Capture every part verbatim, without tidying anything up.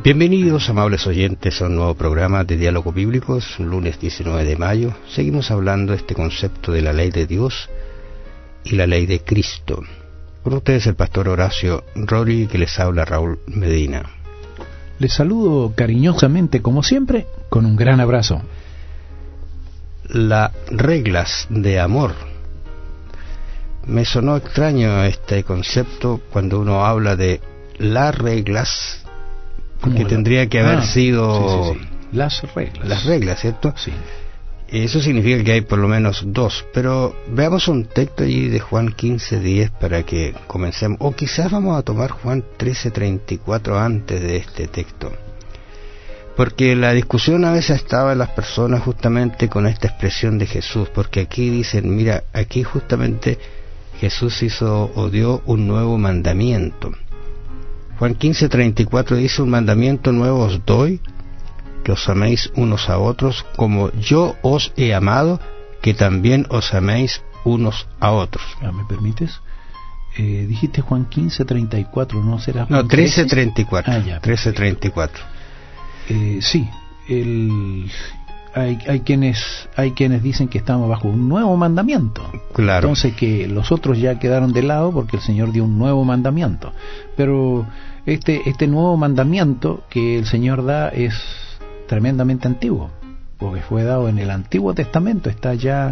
Bienvenidos, amables oyentes, a un nuevo programa de Diálogo Bíblicos, lunes diecinueve de mayo. Seguimos hablando de este concepto de la ley de Dios y la ley de Cristo. Con ustedes el pastor Horacio Rory, que les habla Raúl Medina. Les saludo cariñosamente, como siempre, con un gran abrazo. Las reglas de amor. Me sonó extraño este concepto cuando uno habla de las reglas, porque tendría que haber ah, sido sí, sí, sí. las reglas. Las reglas, ¿cierto? Sí. Eso significa que hay por lo menos dos, pero veamos un texto allí de Juan quince diez para que comencemos, o quizás vamos a tomar Juan trece treinta y cuatro antes de este texto, porque la discusión a veces estaba en las personas justamente con esta expresión de Jesús, porque aquí dicen, mira, aquí justamente Jesús hizo o dio un nuevo mandamiento. Juan quince treinta y cuatro dice, un mandamiento nuevo os doy, que os améis unos a otros, como yo os he amado, que también os améis unos a otros. ¿Me permites? Eh, dijiste Juan quince treinta y cuatro, ¿no será Juan No, trece treinta y cuatro. Ah, ya. trece treinta y cuatro. Eh, sí, el... Hay, hay quienes hay quienes dicen que estamos bajo un nuevo mandamiento. Claro. Entonces que los otros ya quedaron de lado porque el Señor dio un nuevo mandamiento. Pero este este nuevo mandamiento que el Señor da es tremendamente antiguo, porque fue dado en el Antiguo Testamento. Está ya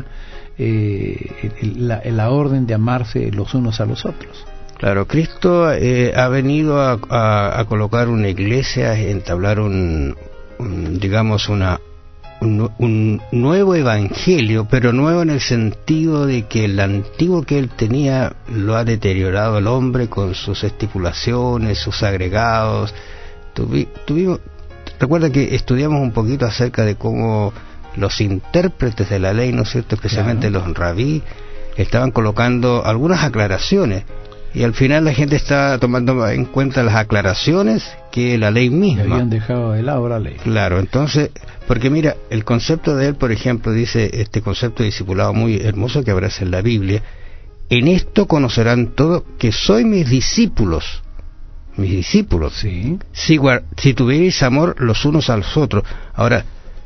eh, la, la orden de amarse los unos a los otros. Claro, Cristo eh, ha venido a, a, a colocar una iglesia, a entablar un, un digamos una Un, un nuevo evangelio, pero nuevo en el sentido de que el antiguo que él tenía lo ha deteriorado el hombre con sus estipulaciones, sus agregados. Tuvi, tuvimos, recuerda que estudiamos un poquito acerca de cómo los intérpretes de la ley, ¿no es cierto?, especialmente claro. los rabí, estaban colocando algunas aclaraciones, y al final la gente está tomando en cuenta las aclaraciones que la ley misma. Que habían dejado de lado la ley. Claro, entonces, porque mira, el concepto de él, por ejemplo, dice este concepto de discipulado muy hermoso que aparece en la Biblia: en esto conocerán todo que soy mis discípulos, mis discípulos, sí. si, si tuvierais amor los unos a los otros. Ahora,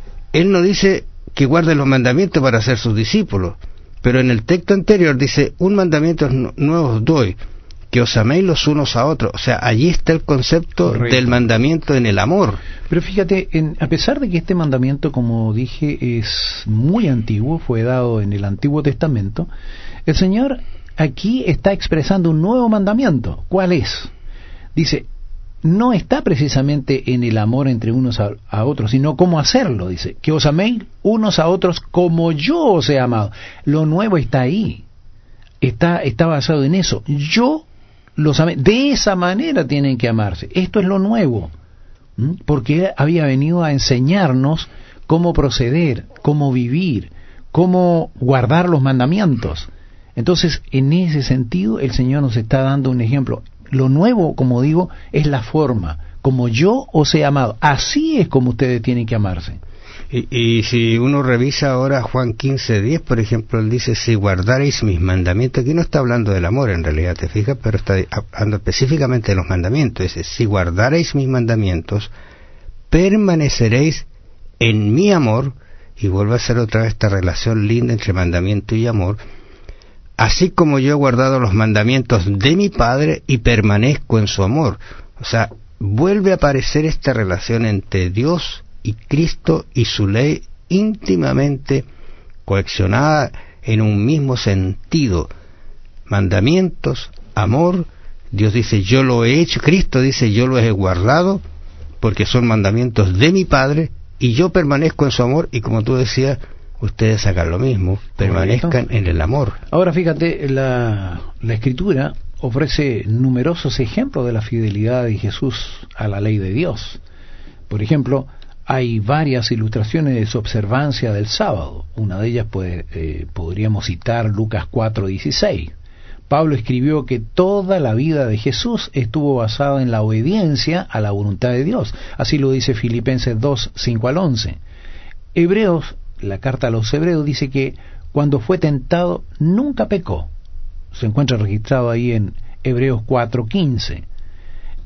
él no dice que guarden los mandamientos para ser sus discípulos, pero en el texto anterior dice, un mandamiento nuevo os doy, que os améis los unos a otros. O sea, allí está el concepto Correcto. Del mandamiento en el amor. Pero fíjate, en, a pesar de que este mandamiento, como dije, es muy antiguo, fue dado en el Antiguo Testamento, el Señor aquí está expresando un nuevo mandamiento. ¿Cuál es? Dice, no está precisamente en el amor entre unos a, a otros, sino cómo hacerlo. Dice, que os améis unos a otros como yo os he amado. Lo nuevo está ahí. Está, está basado en eso. Yo los amé. De esa manera tienen que amarse. Esto es lo nuevo. ¿Mm? Porque Él había venido a enseñarnos cómo proceder, cómo vivir, cómo guardar los mandamientos. Entonces, en ese sentido, el Señor nos está dando un ejemplo. Lo nuevo, como digo, es la forma. Como yo os he amado. Así es como ustedes tienen que amarse. Y, y si uno revisa ahora Juan quince diez, por ejemplo, él dice, si guardaréis mis mandamientos, aquí no está hablando del amor en realidad, te fijas, pero está hablando específicamente de los mandamientos. Dice, si guardaréis mis mandamientos, permaneceréis en mi amor, y vuelve a ser otra vez esta relación linda entre mandamiento y amor, así como yo he guardado los mandamientos de mi Padre y permanezco en su amor. O sea, vuelve a aparecer esta relación entre Dios y Cristo y su ley íntimamente coleccionada en un mismo sentido. Mandamientos, amor. Dios dice, yo lo he hecho. Cristo dice, yo lo he guardado porque son mandamientos de mi Padre y yo permanezco en su amor. Y como tú decías, ustedes hagan lo mismo, permanezcan en el amor. Ahora fíjate, la, la Escritura ofrece numerosos ejemplos de la fidelidad de Jesús a la ley de Dios. Por ejemplo, hay varias ilustraciones de su observancia del sábado. Una de ellas pues, eh, podríamos citar Lucas cuatro dieciséis. Pablo escribió que toda la vida de Jesús estuvo basada en la obediencia a la voluntad de Dios. Así lo dice Filipenses dos, cinco al once. Hebreos, la carta a los Hebreos dice que cuando fue tentado nunca pecó. Se encuentra registrado ahí en Hebreos cuatro quince.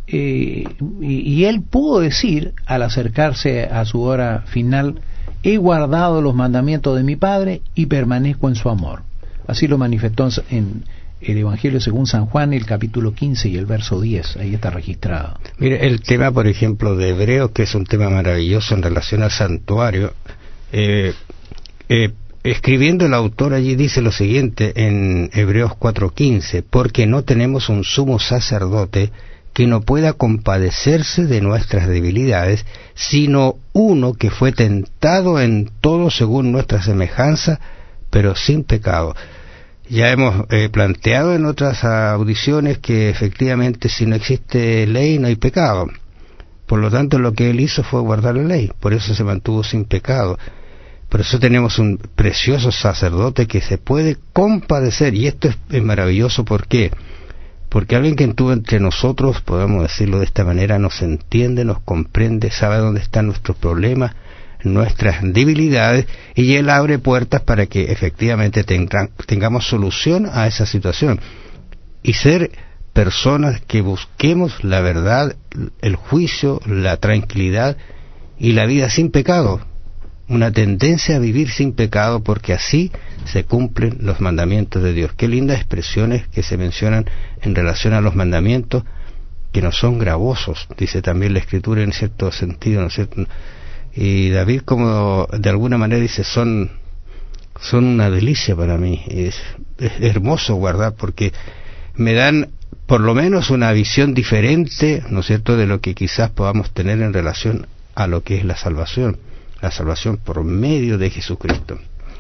eh, y, y él pudo decir, al acercarse a su hora final, he guardado los mandamientos de mi Padre y permanezco en su amor. Así lo manifestó en el Evangelio según San Juan, el capítulo quince y el verso diez, ahí está registrado. Mire, el tema, por ejemplo, de Hebreos, que es un tema maravilloso en relación al santuario, eh, eh, escribiendo el autor allí dice lo siguiente en Hebreos cuatro quince, porque no tenemos un sumo sacerdote que no pueda compadecerse de nuestras debilidades, sino uno que fue tentado en todo según nuestra semejanza, pero sin pecado. Ya hemos eh, planteado en otras audiciones que efectivamente si no existe ley no hay pecado. Por lo tanto, lo que él hizo fue guardar la ley, por eso se mantuvo sin pecado. Por eso tenemos un precioso sacerdote que se puede compadecer, y esto es, es maravilloso. ¿Por qué? Porque alguien que estuvo entre nosotros, podemos decirlo de esta manera, nos entiende, nos comprende, sabe dónde están nuestros problemas, nuestras debilidades, y él abre puertas para que efectivamente tengan, tengamos solución a esa situación y ser personas que busquemos la verdad, el juicio, la tranquilidad y la vida sin pecado, una tendencia a vivir sin pecado, porque así se cumplen los mandamientos de Dios. Qué lindas expresiones que se mencionan en relación a los mandamientos, que no son gravosos, dice también la Escritura en cierto sentido, ¿no es cierto? Y David, como de alguna manera dice, son son una delicia para mí. Es, es hermoso guardar, porque me dan por lo menos una visión diferente, ¿no es cierto?, de lo que quizás podamos tener en relación a lo que es la salvación, la salvación por medio de Jesucristo.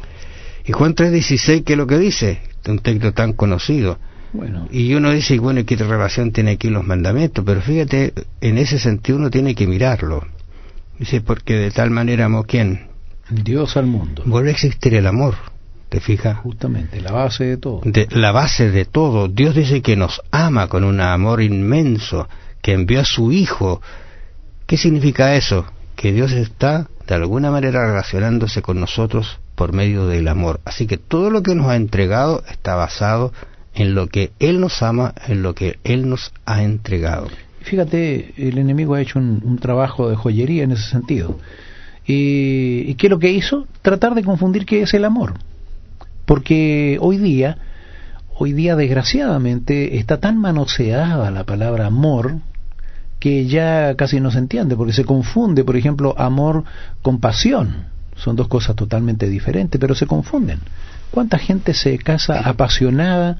Y Juan tres dieciséis, ¿qué es lo que dice? Un texto tan conocido. uno dice, bueno, ¿qué relación tiene aquí los mandamientos? Pero fíjate, en ese sentido uno tiene que mirarlo. Dice, porque de tal manera amó, ¿quién? Dios al mundo. Vuelve a existir el amor, ¿te fijas? Justamente, la base de todo. De, la base de todo. Dios dice que nos ama con un amor inmenso, que envió a su Hijo. ¿Qué significa eso? Que Dios está, de alguna manera, relacionándose con nosotros por medio del amor. Así que todo lo que nos ha entregado está basado en lo que Él nos ama, en lo que Él nos ha entregado. Fíjate, el enemigo ha hecho un, un trabajo de joyería en ese sentido. ¿Y, ¿Y qué es lo que hizo? Tratar de confundir qué es el amor. Porque hoy día, hoy día desgraciadamente, está tan manoseada la palabra amor que ya casi no se entiende, porque se confunde, por ejemplo, amor con pasión. Son dos cosas totalmente diferentes, pero se confunden. ¿Cuánta gente se casa apasionada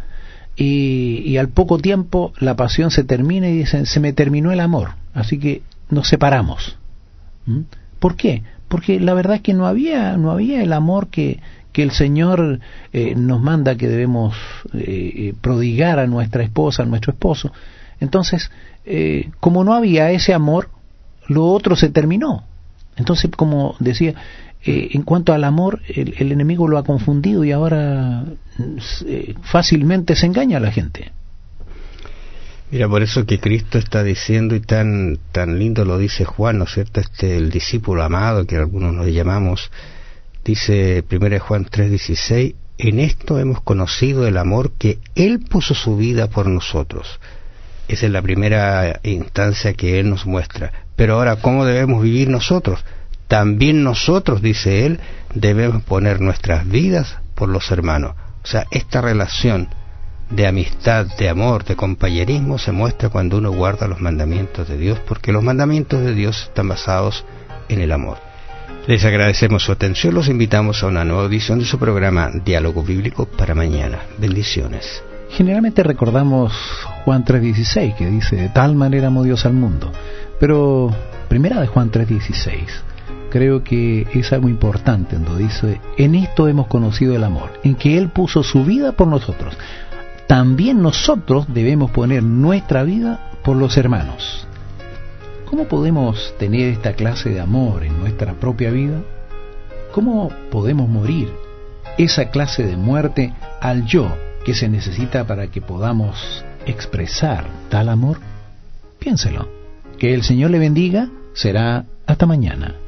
y, y al poco tiempo la pasión se termina y dicen, se me terminó el amor, así que nos separamos? ¿Mm? ¿Por qué? Porque la verdad es que no había, no había el amor que, que el Señor eh, nos manda que debemos eh, prodigar a nuestra esposa, a nuestro esposo. Entonces, eh, como no había ese amor, lo otro se terminó. Entonces, como decía, eh, en cuanto al amor, el, el enemigo lo ha confundido y ahora eh, fácilmente se engaña a la gente. Mira, por eso que Cristo está diciendo, y tan tan lindo lo dice Juan, ¿no es cierto?, este el discípulo amado que algunos nos llamamos, dice primero Juan tres dieciséis, en esto hemos conocido el amor que Él puso su vida por nosotros. Esa es la primera instancia que Él nos muestra. Pero ahora, ¿cómo debemos vivir nosotros? También nosotros, dice Él, debemos poner nuestras vidas por los hermanos. O sea, esta relación de amistad, de amor, de compañerismo se muestra cuando uno guarda los mandamientos de Dios, porque los mandamientos de Dios están basados en el amor. Les agradecemos su atención, los invitamos a una nueva edición de su programa Diálogo Bíblico para mañana. Bendiciones. Generalmente recordamos Juan tres dieciséis, que dice, de tal manera amó Dios al mundo, pero primera de Juan tres dieciséis creo que es algo importante, donde dice, en esto hemos conocido el amor, en que Él puso su vida por nosotros. También nosotros debemos poner nuestra vida por los hermanos. ¿Cómo podemos tener esta clase de amor en nuestra propia vida? ¿Cómo podemos morir esa clase de muerte al yo que se necesita para que podamos expresar tal amor? Piénselo. Que el Señor le bendiga. Será hasta mañana.